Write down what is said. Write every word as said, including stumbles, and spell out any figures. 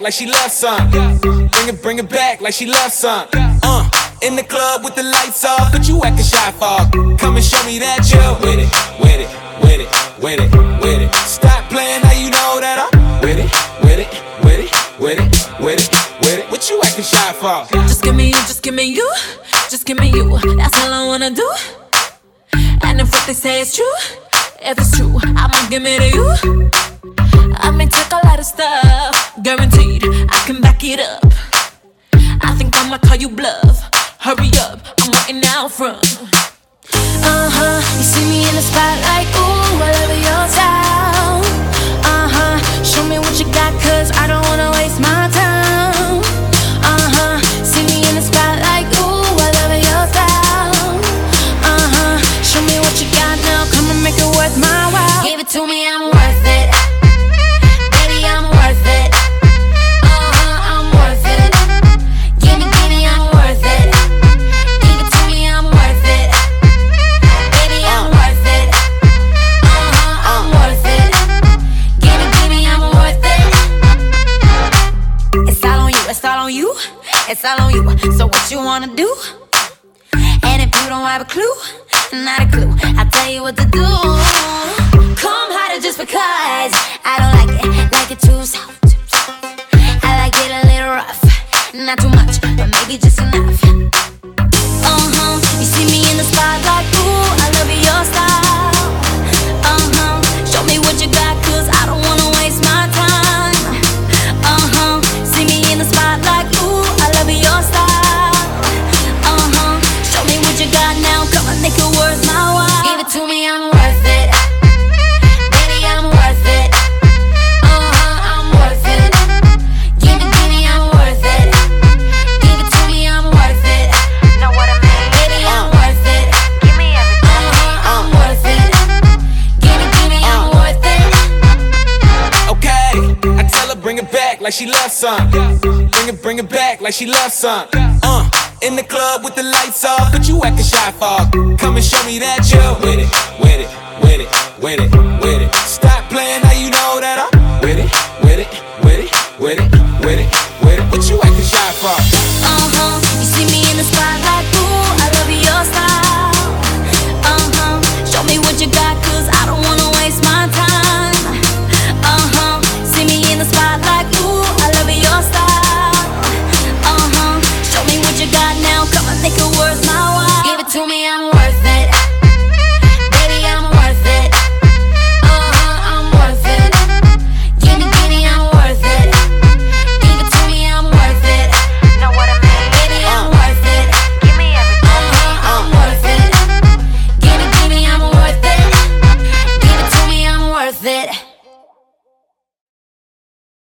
like she loves some. Bring it, bring it back like she loves some. Uh, in the club with the lights off, but you acting shy for. Come and show me that you're with it, with it, with it, with it, with it. Stop playing, now you know that I'm with it, with it, with it, with it, with it, with it. What you acting shy for? Just give me you, just give me you, just give me you. That's all I wanna do. And if what they say is true, if it's true, I'ma give it to you. I may take a lot of stuff, guaranteed I can back it up. I think I'ma call you bluff. Hurry up, I'm waiting out front. Uh-huh, you see me in the spotlight, ooh, I love your style. Uh-huh, show me what you got, cause I don't wanna waste my time. Uh-huh, see me in the spotlight, ooh, I love your style. Uh-huh, show me what you got now, come and make it worth my while. Give it to me, I'm worth it. Baby, I'm worth it. Uh-huh, I'm worth it. Give me, give me, I'm worth it. Give it to me, I'm worth it. Baby, I'm worth it. Uh-huh, I'm worth it. Give me, give me, I'm worth it. It's all on you, it's all on you, it's all on you. So what you wanna do? And if you don't have a clue, not a clue, I'll tell you what to do. Come harder just because I don't like it, like it too soft. I like it a little rough, not too much, but maybe just enough. Uh-huh, you see me in the spotlight, ooh, I love your style. Uh-huh, show me what you got, cause I don't wanna waste my time. Uh-huh, see me in the spotlight, ooh, I love your style. Uh-huh, show me what you got now, come on, make it worth my while. Give it to me, I'm worth it. Baby, I'm worth it. Uh-huh, I'm worth it. Give it, give me, I'm worth it. Give it to me, I'm worth it. Know what I mean? Baby, I'm worth it. Give me everything. Uh-huh, I'm worth it. Give it, give me, I'm worth it. Okay, I tell her bring it back like she loves some. Bring it, bring it back like she loves some. Uh, in the club with the lights off, but you acting shy for. Come and show me that you're with it, with it, with it, with it, with it. Stop playing, now you know that I'm with it, with it, with it, with it, with it, with it. What you acting shy for? Uh-huh, you see me in the spotlight, ooh, I love your style. Uh-huh, show me what you got, cause I don't wanna waste my time. Uh-huh, see me in the spotlight, ooh, I love your style. Uh-huh, show me what you got now, come on, make it worth my while. Give it to me, I'm worth it.